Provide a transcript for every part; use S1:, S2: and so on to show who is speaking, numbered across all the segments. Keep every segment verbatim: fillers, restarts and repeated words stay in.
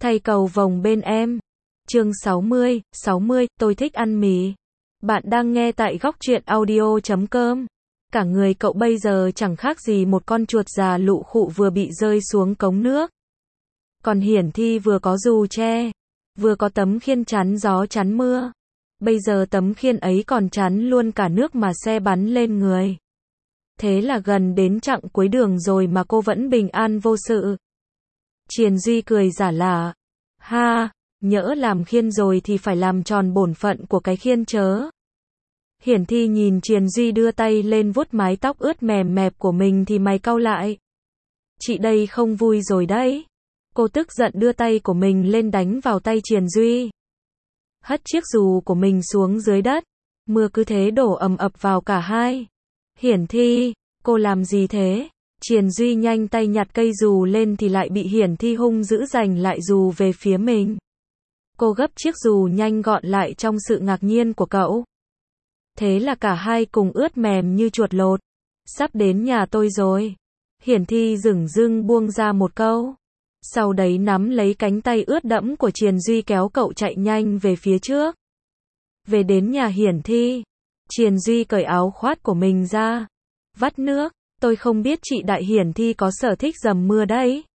S1: Thay cầu vồng bên em. Chương sáu mươi, sáu mươi, tôi thích ăn mì. Bạn đang nghe tại góc truyện audio chấm com. Cả người cậu bây giờ chẳng khác gì một con chuột già lụ khụ vừa bị rơi xuống cống nước. Còn Hiển Thi vừa có dù che, vừa có tấm khiên chắn gió chắn mưa. Bây giờ tấm khiên ấy còn chắn luôn cả nước mà xe bắn lên người. Thế là gần đến chặng cuối đường rồi mà cô vẫn bình an vô sự. Triền Duy cười giả lả. Ha, nhỡ làm khiên rồi thì phải làm tròn bổn phận của cái khiên chớ. Hiển Thi nhìn Triền Duy đưa tay lên vuốt mái tóc ướt mềm mẹp của mình thì mày cau lại. Chị đây không vui rồi đấy. Cô tức giận đưa tay của mình lên đánh vào tay Triền Duy. Hất chiếc dù của mình xuống dưới đất. Mưa cứ thế đổ ầm ập vào cả hai. Hiển Thi, cô làm gì thế? Triền Duy nhanh tay nhặt cây dù lên thì lại bị Hiển Thi hung dữ giành lại dù về phía mình. Cô gấp chiếc dù nhanh gọn lại trong sự ngạc nhiên của cậu. Thế là cả hai cùng ướt mềm như chuột lột. Sắp đến nhà tôi rồi. Hiển Thi dửng dưng buông ra một câu. Sau đấy nắm lấy cánh tay ướt đẫm của Triền Duy kéo cậu chạy nhanh về phía trước. Về đến nhà Hiển Thi, Triền Duy cởi áo khoác của mình ra, vắt nước. Tôi không biết chị Đại Hiển Thi có sở thích dầm mưa đấy.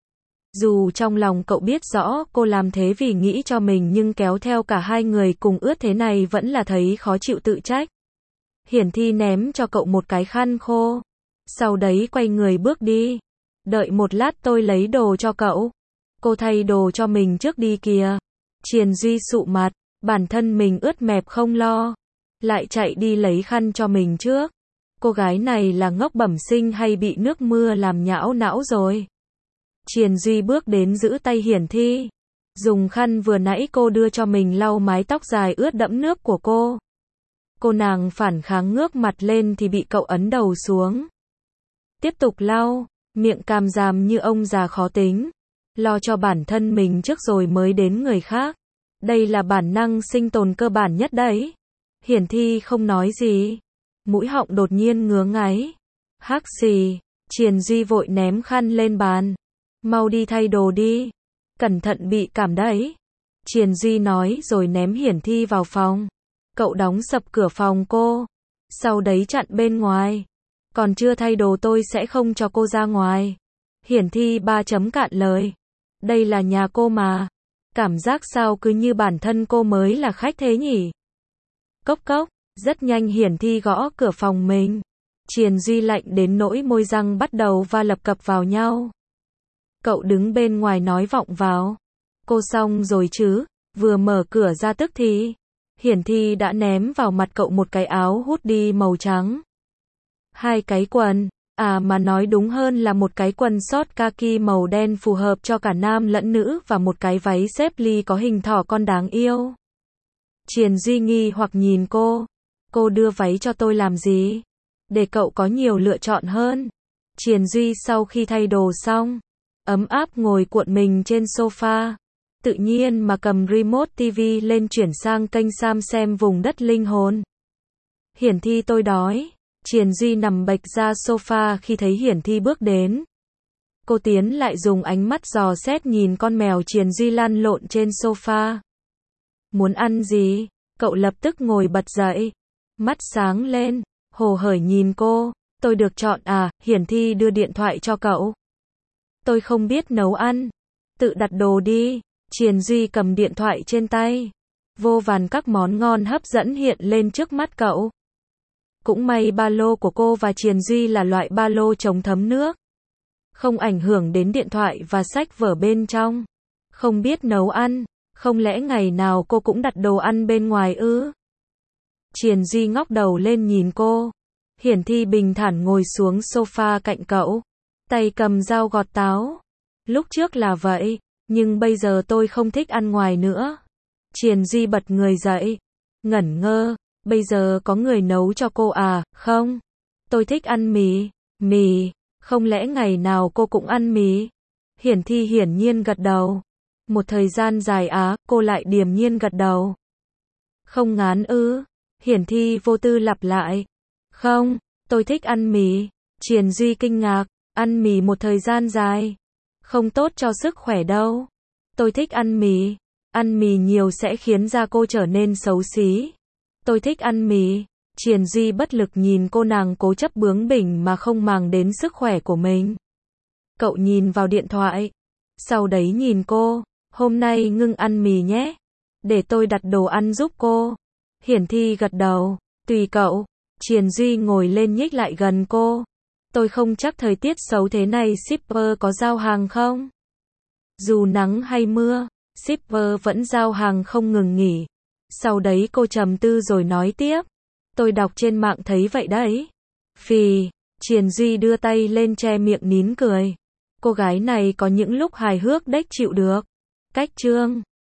S1: Dù trong lòng cậu biết rõ cô làm thế vì nghĩ cho mình nhưng kéo theo cả hai người cùng ướt thế này vẫn là thấy khó chịu tự trách. Hiển Thi ném cho cậu một cái khăn khô. Sau đấy quay người bước đi. Đợi một lát tôi lấy đồ cho cậu. Cô thay đồ cho mình trước đi kìa. Triền Duy sụ mặt, bản thân mình ướt mẹp không lo. Lại chạy đi lấy khăn cho mình trước. Cô gái này là ngốc bẩm sinh hay bị nước mưa làm nhão não rồi. Triền Duy bước đến giữ tay Hiển Thi. Dùng khăn vừa nãy cô đưa cho mình lau mái tóc dài ướt đẫm nước của cô. Cô nàng phản kháng ngước mặt lên thì bị cậu ấn đầu xuống. Tiếp tục lau, miệng càm ràm như ông già khó tính. Lo cho bản thân mình trước rồi mới đến người khác. Đây là bản năng sinh tồn cơ bản nhất đấy. Hiển Thi không nói gì. Mũi họng đột nhiên ngứa ngáy. Hắc xì, Triền Duy vội ném khăn lên bàn. Mau đi thay đồ đi. Cẩn thận bị cảm đấy. Triền Duy nói rồi ném Hiển Thi vào phòng. Cậu đóng sập cửa phòng cô. Sau đấy chặn bên ngoài. Còn chưa thay đồ tôi sẽ không cho cô ra ngoài. Hiển Thi ba chấm cạn lời. Đây là nhà cô mà. Cảm giác sao cứ như bản thân cô mới là khách thế nhỉ? Cốc cốc. Rất nhanh Hiển Thi gõ cửa phòng mình. Triền Duy lạnh đến nỗi môi răng bắt đầu va lập cập vào nhau. Cậu đứng bên ngoài nói vọng vào. Cô xong rồi chứ? Vừa mở cửa ra tức thì Hiển Thi đã ném vào mặt cậu một cái áo hoodie màu trắng. Hai cái quần, à mà nói đúng hơn là một cái quần short kaki màu đen phù hợp cho cả nam lẫn nữ và một cái váy xếp ly có hình thỏ con đáng yêu. Triền Duy nghi hoặc nhìn cô. Cô đưa váy cho tôi làm gì? Để cậu có nhiều lựa chọn hơn. Triền Duy sau khi thay đồ xong, ấm áp ngồi cuộn mình trên sofa. Tự nhiên mà cầm remote ti vi lên chuyển sang kênh Sam xem vùng đất linh hồn. Hiển Thi tôi đói. Triền Duy nằm bệch ra sofa khi thấy Hiển Thi bước đến. Cô tiến lại dùng ánh mắt dò xét nhìn con mèo Triền Duy lăn lộn trên sofa. Muốn ăn gì? Cậu lập tức ngồi bật dậy. Mắt sáng lên, hồ hởi nhìn cô. Tôi được chọn à? Hiển Thi đưa điện thoại cho cậu. Tôi không biết nấu ăn. Tự đặt đồ đi. Triền Duy cầm điện thoại trên tay. Vô vàn các món ngon hấp dẫn hiện lên trước mắt cậu. Cũng may ba lô của cô và Triền Duy là loại ba lô chống thấm nước. Không ảnh hưởng đến điện thoại và sách vở bên trong. Không biết nấu ăn. Không lẽ ngày nào cô cũng đặt đồ ăn bên ngoài ư? Triền Duy ngóc đầu lên nhìn cô. Hiển Thi bình thản ngồi xuống sofa cạnh cậu. Tay cầm dao gọt táo. Lúc trước là vậy, nhưng bây giờ tôi không thích ăn ngoài nữa. Triền Duy bật người dậy. Ngẩn ngơ. Bây giờ có người nấu cho cô à? Không. Tôi thích ăn mì. Mì. Không lẽ ngày nào cô cũng ăn mì? Hiển Thi hiển nhiên gật đầu. Một thời gian dài á, cô lại điềm nhiên gật đầu. Không ngán ư? Hiển Thi vô tư lặp lại. Không, tôi thích ăn mì. Triền Duy kinh ngạc. Ăn mì một thời gian dài. Không tốt cho sức khỏe đâu. Tôi thích ăn mì. Ăn mì nhiều sẽ khiến da cô trở nên xấu xí. Tôi thích ăn mì. Triền Duy bất lực nhìn cô nàng cố chấp bướng bỉnh mà không màng đến sức khỏe của mình. Cậu nhìn vào điện thoại. Sau đấy nhìn cô. Hôm nay ngưng ăn mì nhé. Để tôi đặt đồ ăn giúp cô. Hiển Thi gật đầu. Tùy cậu. Triền Duy ngồi lên nhích lại gần cô. Tôi không chắc thời tiết xấu thế này shipper có giao hàng không? Dù nắng hay mưa, shipper vẫn giao hàng không ngừng nghỉ. Sau đấy cô trầm tư rồi nói tiếp. Tôi đọc trên mạng thấy vậy đấy. Phì, Triền Duy đưa tay lên che miệng nín cười. Cô gái này có những lúc hài hước đếch chịu được. Cách chương